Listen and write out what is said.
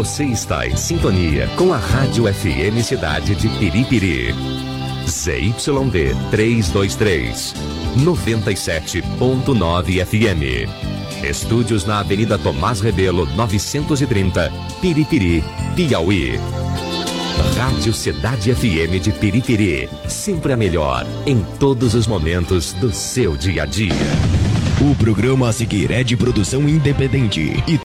Você está em sintonia com a Rádio FM Cidade de Piripiri. ZYD 323, 97.9 FM. Estúdios na Avenida Tomás Rebelo, 930, Piripiri, Piauí. Rádio Cidade FM de Piripiri, sempre a melhor em todos os momentos do seu dia a dia. O programa a seguir é de produção independente e